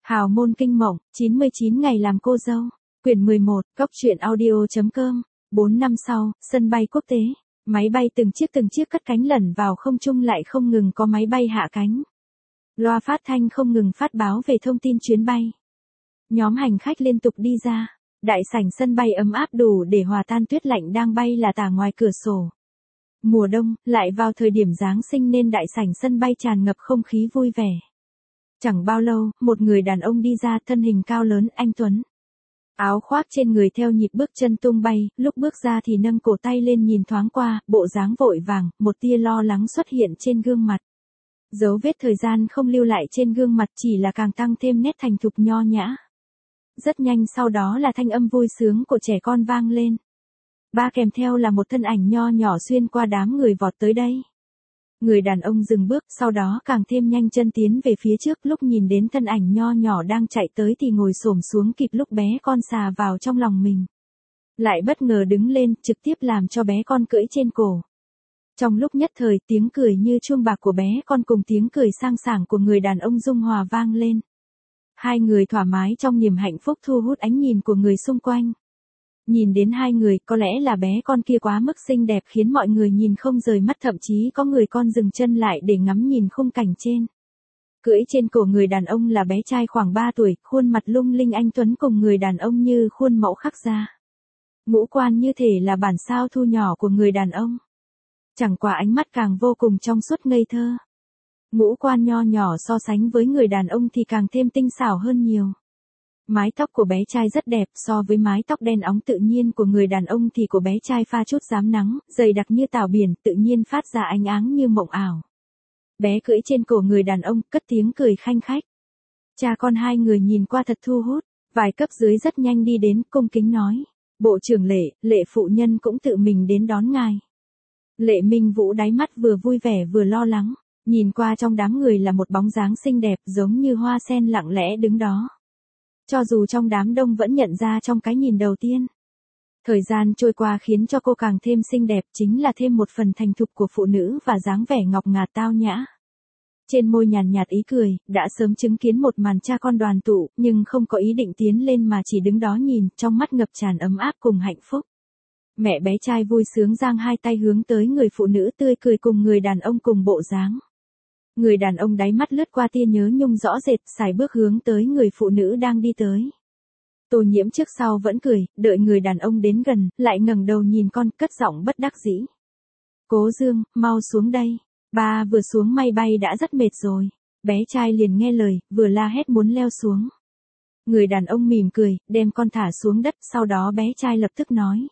Hào môn kinh mộng, 99 ngày làm cô dâu. Quyển 11, Cốc truyện audio.com. 4 năm sau, sân bay quốc tế. Máy bay từng chiếc cất cánh lẩn vào không trung, lại không ngừng có máy bay hạ cánh. Loa phát thanh không ngừng phát báo về thông tin chuyến bay. Nhóm hành khách liên tục đi ra. Đại sảnh sân bay ấm áp đủ để hòa tan tuyết lạnh đang bay là tả ngoài cửa sổ. Mùa đông, lại vào thời điểm Giáng sinh nên đại sảnh sân bay tràn ngập không khí vui vẻ. Chẳng bao lâu, một người đàn ông đi ra, thân hình cao lớn, anh tuấn. Áo khoác trên người theo nhịp bước chân tung bay, lúc bước ra thì nâng cổ tay lên nhìn thoáng qua, bộ dáng vội vàng, một tia lo lắng xuất hiện trên gương mặt. Dấu vết thời gian không lưu lại trên gương mặt, chỉ là càng tăng thêm nét thành thục nho nhã. Rất nhanh sau đó là thanh âm vui sướng của trẻ con vang lên. Ba kèm theo là một thân ảnh nho nhỏ xuyên qua đám người vọt tới đây. Người đàn ông dừng bước, sau đó càng thêm nhanh chân tiến về phía trước, lúc nhìn đến thân ảnh nho nhỏ đang chạy tới thì ngồi xổm xuống kịp lúc bé con xà vào trong lòng mình. Lại bất ngờ đứng lên, trực tiếp làm cho bé con cưỡi trên cổ. Trong lúc nhất thời, tiếng cười như chuông bạc của bé con cùng tiếng cười sang sảng của người đàn ông dung hòa vang lên. Hai người thoải mái trong niềm hạnh phúc thu hút ánh nhìn của người xung quanh. Nhìn đến hai người, có lẽ là bé con kia quá mức xinh đẹp khiến mọi người nhìn không rời mắt, thậm chí có người con dừng chân lại để ngắm nhìn khung cảnh trên. Cưỡi trên cổ người đàn ông là bé trai khoảng 3 tuổi, khuôn mặt lung linh anh tuấn cùng người đàn ông như khuôn mẫu khắc ra. Ngũ quan như thể là bản sao thu nhỏ của người đàn ông. Chẳng qua ánh mắt càng vô cùng trong suốt ngây thơ. Ngũ quan nho nhỏ so sánh với người đàn ông thì càng thêm tinh xảo hơn nhiều. Mái tóc của bé trai rất đẹp, so với mái tóc đen óng tự nhiên của người đàn ông thì của bé trai pha chút rám nắng, dày đặc như tảo biển, tự nhiên phát ra ánh áng như mộng ảo. Bé cưỡi trên cổ người đàn ông, cất tiếng cười khanh khách. Cha con hai người nhìn qua thật thu hút, vài cấp dưới rất nhanh đi đến, cung kính nói. Bộ trưởng Lệ phụ nhân cũng tự mình đến đón ngài. Lệ Minh Vũ đáy mắt vừa vui vẻ vừa lo lắng, nhìn qua trong đám người là một bóng dáng xinh đẹp giống như hoa sen lặng lẽ đứng đó. Cho dù trong đám đông vẫn nhận ra trong cái nhìn đầu tiên. Thời gian trôi qua khiến cho cô càng thêm xinh đẹp, chính là thêm một phần thành thục của phụ nữ và dáng vẻ ngọc ngà tao nhã. Trên môi nhàn nhạt ý cười, đã sớm chứng kiến một màn cha con đoàn tụ, nhưng không có ý định tiến lên mà chỉ đứng đó nhìn, trong mắt ngập tràn ấm áp cùng hạnh phúc. Mẹ bé trai vui sướng giang hai tay hướng tới người phụ nữ tươi cười cùng người đàn ông cùng bộ dáng. Người đàn ông đáy mắt lướt qua tia nhớ nhung rõ rệt, sải bước hướng tới người phụ nữ đang đi tới. Tô Nhiễm trước sau vẫn cười, đợi người đàn ông đến gần, lại ngẩng đầu nhìn con, cất giọng bất đắc dĩ. Cố Dương, mau xuống đây. Ba vừa xuống máy bay đã rất mệt rồi. Bé trai liền nghe lời, vừa la hét muốn leo xuống. Người đàn ông mỉm cười, đem con thả xuống đất, sau đó bé trai lập tức nói.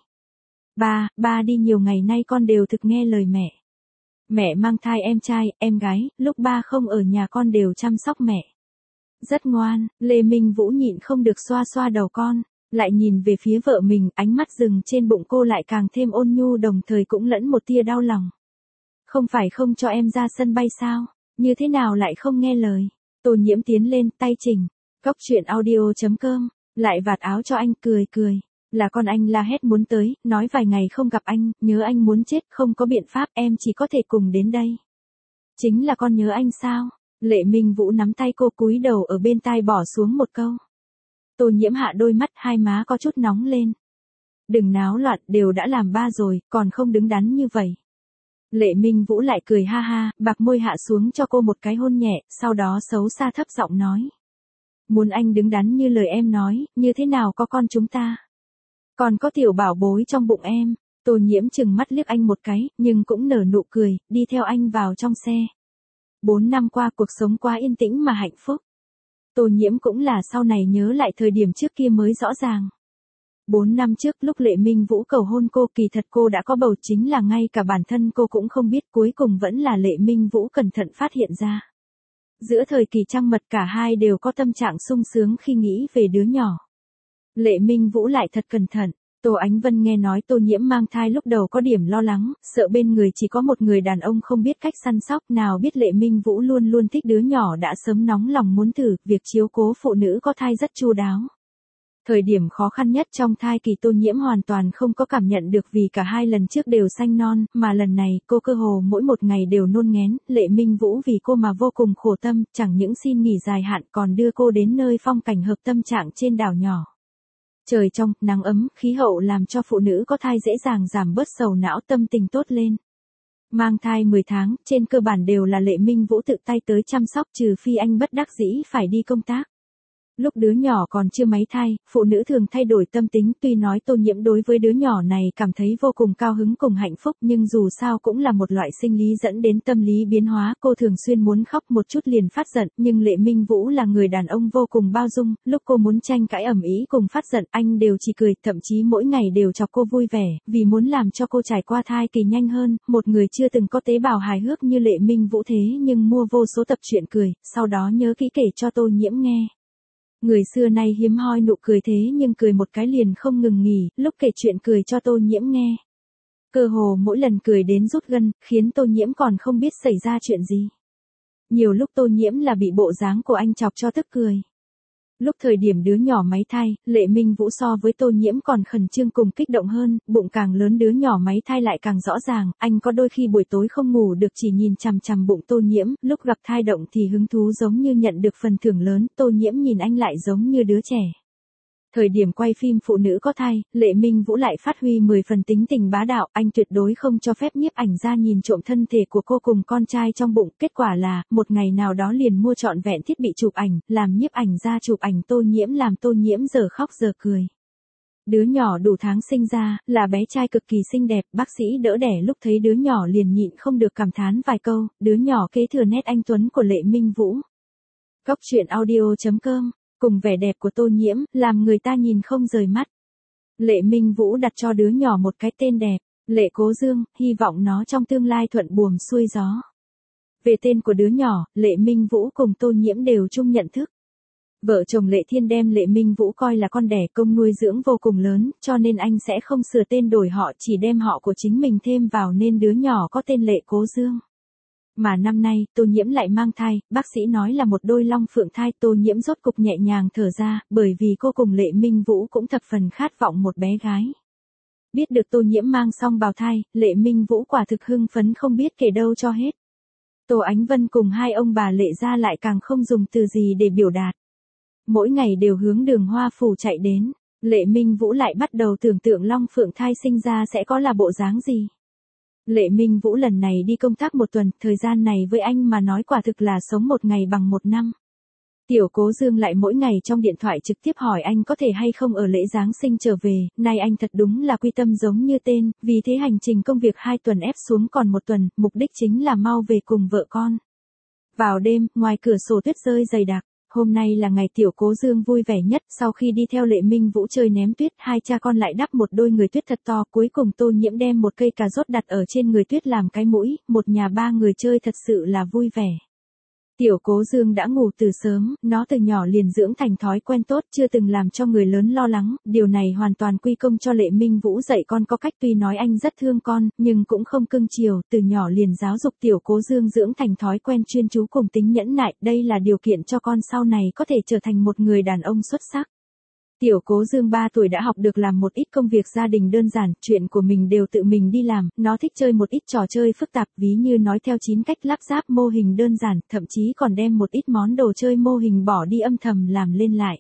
Ba đi nhiều ngày nay con đều thực nghe lời mẹ. Mẹ mang thai em trai, em gái, lúc ba không ở nhà con đều chăm sóc mẹ. Rất ngoan, Lê Minh Vũ nhịn không được xoa xoa đầu con, lại nhìn về phía vợ mình, ánh mắt dừng trên bụng cô lại càng thêm ôn nhu, đồng thời cũng lẫn một tia đau lòng. Không phải không cho em ra sân bay sao, như thế nào lại không nghe lời. Tô Nhiễm tiến lên, tay chỉnh, Cốc truyện audio.com, lại vạt áo cho anh, cười. Là con anh la hét muốn tới, nói vài ngày không gặp anh, nhớ anh muốn chết, không có biện pháp, em chỉ có thể cùng đến đây. Chính là con nhớ anh sao? Lệ Minh Vũ nắm tay cô, cúi đầu ở bên tai bỏ xuống một câu. Tô Nhiễm hạ đôi mắt, hai má có chút nóng lên. Đừng náo loạn, đều đã làm ba rồi, còn không đứng đắn như vậy. Lệ Minh Vũ lại cười ha ha, bạc môi hạ xuống cho cô một cái hôn nhẹ, sau đó xấu xa thấp giọng nói. Muốn anh đứng đắn như lời em nói, như thế nào có con chúng ta? Còn có tiểu bảo bối trong bụng em. Tô Nhiễm chừng mắt liếc anh một cái, nhưng cũng nở nụ cười, đi theo anh vào trong xe. 4 năm qua cuộc sống quá yên tĩnh mà hạnh phúc. Tô Nhiễm cũng là sau này nhớ lại thời điểm trước kia mới rõ ràng. 4 năm trước lúc Lệ Minh Vũ cầu hôn cô, kỳ thật cô đã có bầu, chính là ngay cả bản thân cô cũng không biết, cuối cùng vẫn là Lệ Minh Vũ cẩn thận phát hiện ra. Giữa thời kỳ trăng mật cả hai đều có tâm trạng sung sướng khi nghĩ về đứa nhỏ. Lệ Minh Vũ lại thật cẩn thận. Tô Ánh Vân nghe nói Tô Nhiễm mang thai lúc đầu có điểm lo lắng, sợ bên người chỉ có một người đàn ông không biết cách săn sóc, nào biết Lệ Minh Vũ luôn luôn thích đứa nhỏ đã sớm nóng lòng muốn thử, việc chiếu cố phụ nữ có thai rất chu đáo. Thời điểm khó khăn nhất trong thai kỳ Tô Nhiễm hoàn toàn không có cảm nhận được vì cả hai lần trước đều sanh non, mà lần này cô cơ hồ mỗi một ngày đều nôn nghén, Lệ Minh Vũ vì cô mà vô cùng khổ tâm, chẳng những xin nghỉ dài hạn còn đưa cô đến nơi phong cảnh hợp tâm trạng trên đảo nhỏ. Trời trong, nắng ấm, khí hậu làm cho phụ nữ có thai dễ dàng giảm bớt sầu não, tâm tình tốt lên. Mang thai 10 tháng, trên cơ bản đều là Lệ Minh Vũ tự tay tới chăm sóc trừ phi anh bất đắc dĩ phải đi công tác. Lúc đứa nhỏ còn chưa mấy thai, phụ nữ thường thay đổi tâm tính, tuy nói Tô Nhiễm đối với đứa nhỏ này cảm thấy vô cùng cao hứng cùng hạnh phúc, nhưng dù sao cũng là một loại sinh lý dẫn đến tâm lý biến hóa, cô thường xuyên muốn khóc một chút liền phát giận, nhưng Lệ Minh Vũ là người đàn ông vô cùng bao dung, lúc cô muốn tranh cãi ầm ĩ cùng phát giận, anh đều chỉ cười, thậm chí mỗi ngày đều chọc cô vui vẻ, vì muốn làm cho cô trải qua thai kỳ nhanh hơn, một người chưa từng có tế bào hài hước như Lệ Minh Vũ thế nhưng mua vô số tập truyện cười, sau đó nhớ kỹ kể cho Tô Nhiễm nghe. Người xưa nay hiếm hoi nụ cười thế nhưng cười một cái liền không ngừng nghỉ, lúc kể chuyện cười cho Tô Nhiễm nghe. Cơ hồ mỗi lần cười đến rút gân, khiến Tô Nhiễm còn không biết xảy ra chuyện gì. Nhiều lúc Tô Nhiễm là bị bộ dáng của anh chọc cho tức cười. Lúc thời điểm đứa nhỏ máy thai, Lệ Minh Vũ so với Tô Nhiễm còn khẩn trương cùng kích động hơn, bụng càng lớn đứa nhỏ máy thai lại càng rõ ràng, anh có đôi khi buổi tối không ngủ được chỉ nhìn chằm chằm bụng Tô Nhiễm, lúc gặp thai động thì hứng thú giống như nhận được phần thưởng lớn, Tô Nhiễm nhìn anh lại giống như đứa trẻ. Thời điểm quay phim phụ nữ có thai, Lệ Minh Vũ lại phát huy 10 phần tính tình bá đạo, anh tuyệt đối không cho phép nhiếp ảnh gia nhìn trộm thân thể của cô cùng con trai trong bụng, kết quả là, một ngày nào đó liền mua trọn vẹn thiết bị chụp ảnh, làm nhiếp ảnh gia chụp ảnh Tô Nhiễm làm Tô Nhiễm giờ khóc giờ cười. Đứa nhỏ đủ tháng sinh ra, là bé trai cực kỳ xinh đẹp, bác sĩ đỡ đẻ lúc thấy đứa nhỏ liền nhịn không được cảm thán vài câu, đứa nhỏ kế thừa nét anh tuấn của Lệ Minh Vũ. Góc truyện audio.com cùng vẻ đẹp của Tô Nhiễm, làm người ta nhìn không rời mắt. Lệ Minh Vũ đặt cho đứa nhỏ một cái tên đẹp, Lệ Cố Dương, hy vọng nó trong tương lai thuận buồm xuôi gió. Về tên của đứa nhỏ, Lệ Minh Vũ cùng Tô Nhiễm đều chung nhận thức. Vợ chồng Lệ Thiên đem Lệ Minh Vũ coi là con đẻ, công nuôi dưỡng vô cùng lớn, cho nên anh sẽ không sửa tên đổi họ, chỉ đem họ của chính mình thêm vào nên đứa nhỏ có tên Lệ Cố Dương. Mà năm nay, Tô Nhiễm lại mang thai, bác sĩ nói là một đôi long phượng thai, Tô Nhiễm rốt cục nhẹ nhàng thở ra, bởi vì cô cùng Lệ Minh Vũ cũng thập phần khát vọng một bé gái. Biết được Tô Nhiễm mang xong bào thai, Lệ Minh Vũ quả thực hưng phấn không biết kể đâu cho hết. Tô Ánh Vân cùng hai ông bà Lệ gia lại càng không dùng từ gì để biểu đạt. Mỗi ngày đều hướng Đường Hoa Phủ chạy đến, Lệ Minh Vũ lại bắt đầu tưởng tượng long phượng thai sinh ra sẽ có là bộ dáng gì. Lệ Minh Vũ lần này đi công tác một tuần, thời gian này với anh mà nói quả thực là sống một ngày bằng một năm. Tiểu Cố Dương lại mỗi ngày trong điện thoại trực tiếp hỏi anh có thể hay không ở lễ Giáng sinh trở về, nay anh thật đúng là quy tâm giống như tên, vì thế hành trình công việc 2 tuần ép xuống còn 1 tuần, mục đích chính là mau về cùng vợ con. Vào đêm, ngoài cửa sổ tuyết rơi dày đặc. Hôm nay là ngày Tiểu Cố Dương vui vẻ nhất, sau khi đi theo Lệ Minh Vũ chơi ném tuyết, hai cha con lại đắp một đôi người tuyết thật to, cuối cùng Tô Nhiễm đem một cây cà rốt đặt ở trên người tuyết làm cái mũi, một nhà 3 người chơi thật sự là vui vẻ. Tiểu Cố Dương đã ngủ từ sớm, nó từ nhỏ liền dưỡng thành thói quen tốt, chưa từng làm cho người lớn lo lắng, điều này hoàn toàn quy công cho Lệ Minh Vũ dạy con có cách, tuy nói anh rất thương con, nhưng cũng không cưng chiều, từ nhỏ liền giáo dục Tiểu Cố Dương dưỡng thành thói quen chuyên chú cùng tính nhẫn nại, đây là điều kiện cho con sau này có thể trở thành một người đàn ông xuất sắc. Tiểu Cố Dương 3 tuổi đã học được làm một ít công việc gia đình đơn giản, chuyện của mình đều tự mình đi làm, nó thích chơi một ít trò chơi phức tạp, ví như nói theo 9 cách lắp ráp mô hình đơn giản, thậm chí còn đem một ít món đồ chơi mô hình bỏ đi âm thầm làm lên lại.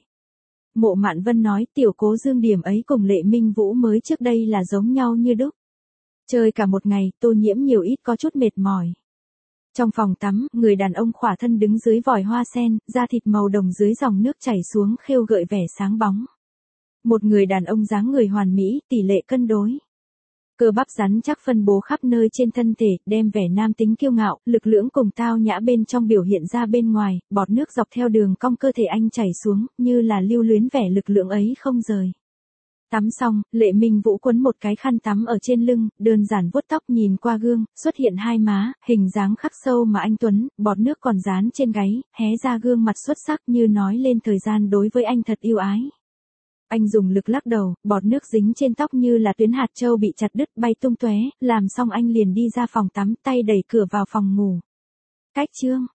Mộ Mạn Vân nói Tiểu Cố Dương điểm ấy cùng Lệ Minh Vũ mới trước đây là giống nhau như đúc. Chơi cả một ngày, Tô Nhiễm nhiều ít có chút mệt mỏi. Trong phòng tắm, người đàn ông khỏa thân đứng dưới vòi hoa sen, da thịt màu đồng dưới dòng nước chảy xuống khêu gợi vẻ sáng bóng. Một người đàn ông dáng người hoàn mỹ, tỷ lệ cân đối. Cơ bắp rắn chắc phân bố khắp nơi trên thân thể, đem vẻ nam tính kiêu ngạo, lực lưỡng cùng tao nhã bên trong biểu hiện ra bên ngoài, bọt nước dọc theo đường cong cơ thể anh chảy xuống, như là lưu luyến vẻ lực lượng ấy không rời. Tắm xong, Lệ Minh Vũ quấn một cái khăn tắm ở trên lưng, đơn giản vuốt tóc nhìn qua gương, xuất hiện hai má, hình dáng khắc sâu mà anh tuấn, bọt nước còn dán trên gáy, hé ra gương mặt xuất sắc như nói lên thời gian đối với anh thật yêu ái. Anh dùng lực lắc đầu, bọt nước dính trên tóc như là tuyến hạt châu bị chặt đứt bay tung tóe, làm xong anh liền đi ra phòng tắm, tay đẩy cửa vào phòng ngủ. Cách chương